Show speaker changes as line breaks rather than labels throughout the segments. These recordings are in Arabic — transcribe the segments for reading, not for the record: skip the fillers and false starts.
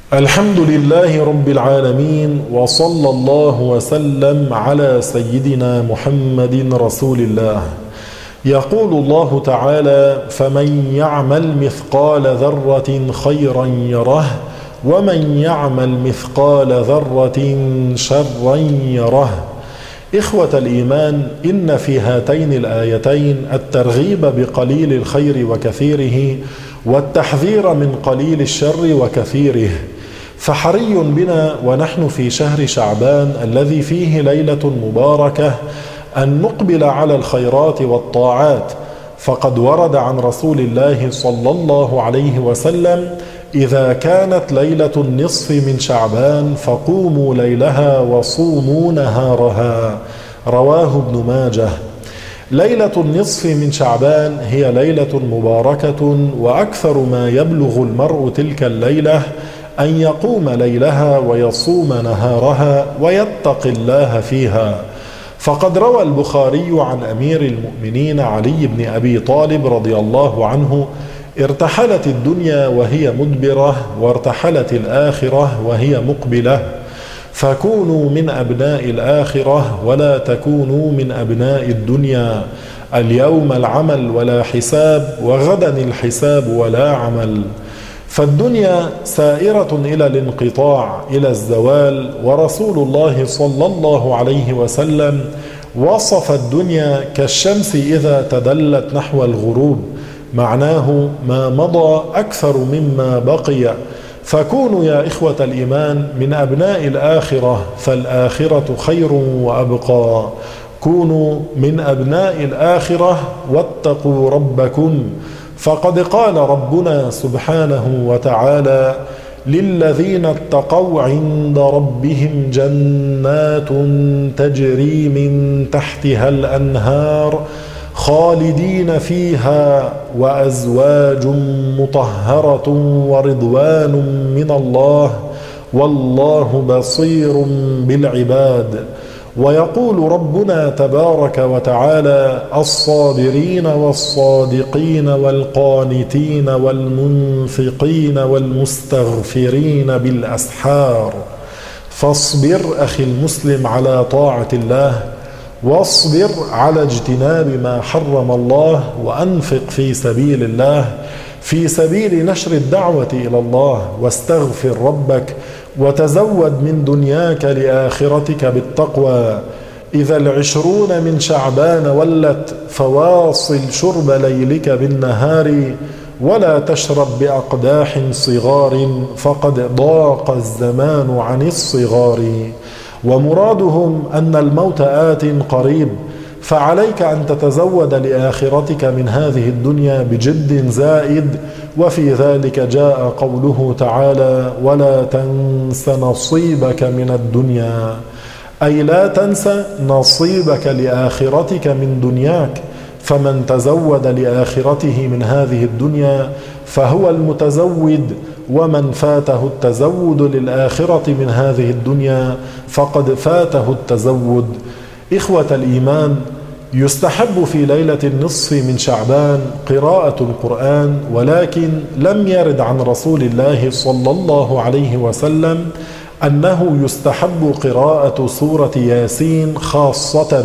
الحمد لله رب العالمين، وصلى الله وسلم على سيدنا محمد رسول الله. يقول الله تعالى: فمن يعمل مثقال ذرة خيرا يره، ومن يعمل مثقال ذرة شرا يره. إخوة الإيمان، إن في هاتين الآيتين الترغيب بقليل الخير وكثيره، والتحذير من قليل الشر وكثيره. فحري بنا ونحن في شهر شعبان الذي فيه ليلة مباركة أن نقبل على الخيرات والطاعات، فقد ورد عن رسول الله صلى الله عليه وسلم: إذا كانت ليلة النصف من شعبان فقوموا ليلها وصوموا نهارها. رواه ابن ماجه. ليلة النصف من شعبان هي ليلة مباركة، وأكثر ما يبلغ المرء تلك الليلة أن يقوم ليلها ويصوم نهارها ويتقي الله فيها. فقد روى البخاري عن أمير المؤمنين علي بن أبي طالب رضي الله عنه: ارتحلت الدنيا وهي مدبرة، وارتحلت الآخرة وهي مقبلة، فكونوا من أبناء الآخرة ولا تكونوا من أبناء الدنيا. اليوم العمل ولا حساب، وغدا الحساب ولا عمل. فالدنيا سائرة إلى الانقطاع، إلى الزوال. ورسول الله صلى الله عليه وسلم وصف الدنيا كالشمس إذا تدلت نحو الغروب، معناه ما مضى أكثر مما بقي. فكونوا يا إخوة الإيمان من أبناء الآخرة، فالآخرة خير وأبقى. كونوا من أبناء الآخرة واتقوا ربكم، فقد قال ربنا سبحانه وتعالى: للذين اتقوا عند ربهم جنات تجري من تحتها الأنهار خالدين فيها، وأزواج مطهرة ورضوان من الله، والله بصير بالعباد. ويقول ربنا تبارك وتعالى: الصابرين والصادقين والقانتين والمنفقين والمستغفرين بالأسحار. فاصبر أخي المسلم على طاعة الله، واصبر على اجتناب ما حرم الله، وأنفق في سبيل الله، في سبيل نشر الدعوة إلى الله، واستغفر ربك، وتزود من دنياك لآخرتك بالتقوى. إذا 20 من شعبان ولت، فواصل شرب ليلك بالنهار، ولا تشرب بأقداح صغار، فقد ضاق الزمان عن الصغار. ومرادهم أن الموت آت قريب، فعليك أن تتزود لآخرتك من هذه الدنيا بجد زائد. وفي ذلك جاء قوله تعالى: ولا تنس نصيبك من الدنيا، أي لا تنسى نصيبك لآخرتك من دنياك. فمن تزود لآخرته من هذه الدنيا فهو المتزود، ومن فاته التزود للآخرة من هذه الدنيا فقد فاته التزود. إخوة الإيمان، يستحب في ليلة النصف من شعبان قراءة القرآن، ولكن لم يرد عن رسول الله صلى الله عليه وسلم أنه يستحب قراءة سورة ياسين خاصة.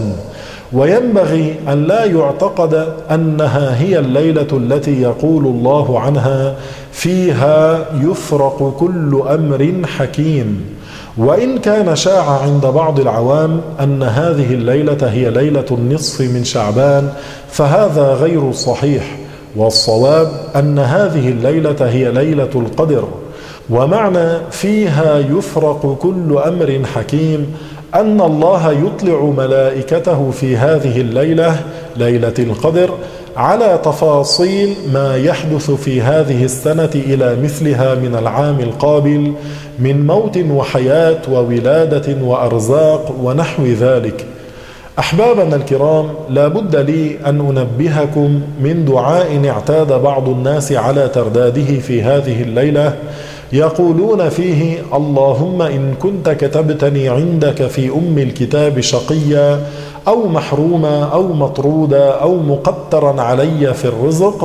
وينبغي أن لا يعتقد أنها هي الليلة التي يقول الله عنها: فيها يفرق كل أمر حكيم. وإن كان شاع عند بعض العوام أن هذه الليلة هي ليلة النصف من شعبان، فهذا غير صحيح. والصواب أن هذه الليلة هي ليلة القدر. ومعنى فيها يفرق كل أمر حكيم أن الله يطلع ملائكته في هذه الليلة، ليلة القدر، على تفاصيل ما يحدث في هذه السنة إلى مثلها من العام القابل، من موت وحياة وولادة وأرزاق ونحو ذلك. أحبابنا الكرام، لا بد لي أن أنبهكم من دعاء اعتاد بعض الناس على ترداده في هذه الليلة، يقولون فيه: اللهم إن كنت كتبتني عندك في أم الكتاب شقيا أو محروما أو مطرودا أو مقترا علي في الرزق،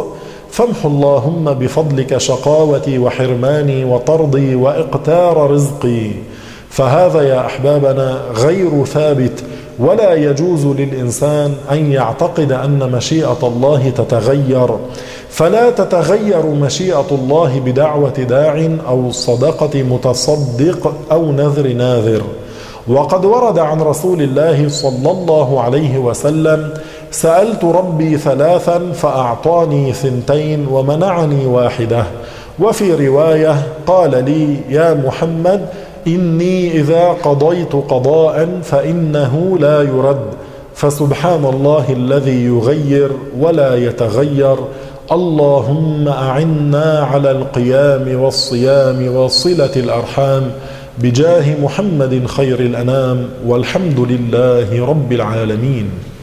فامح اللهم بفضلك شقاوتي وحرماني وطردي وإقتار رزقي. فهذا يا أحبابنا غير ثابت، ولا يجوز للإنسان أن يعتقد أن مشيئة الله تتغير، فلا تتغير مشيئة الله بدعوة داع أو صدقة متصدق أو نذر ناذر. وقد ورد عن رسول الله صلى الله عليه وسلم: سألت ربي ثلاثا فأعطاني 2 ومنعني 1. وفي رواية قال لي: يا محمد إني إذا قضيت قضاء فإنه لا يرد، فسبحان الله الذي يغير ولا يتغير. اللهم أعنا على القيام والصيام وصلة الأرحام بجاه محمد خير الأنام، والحمد لله رب العالمين.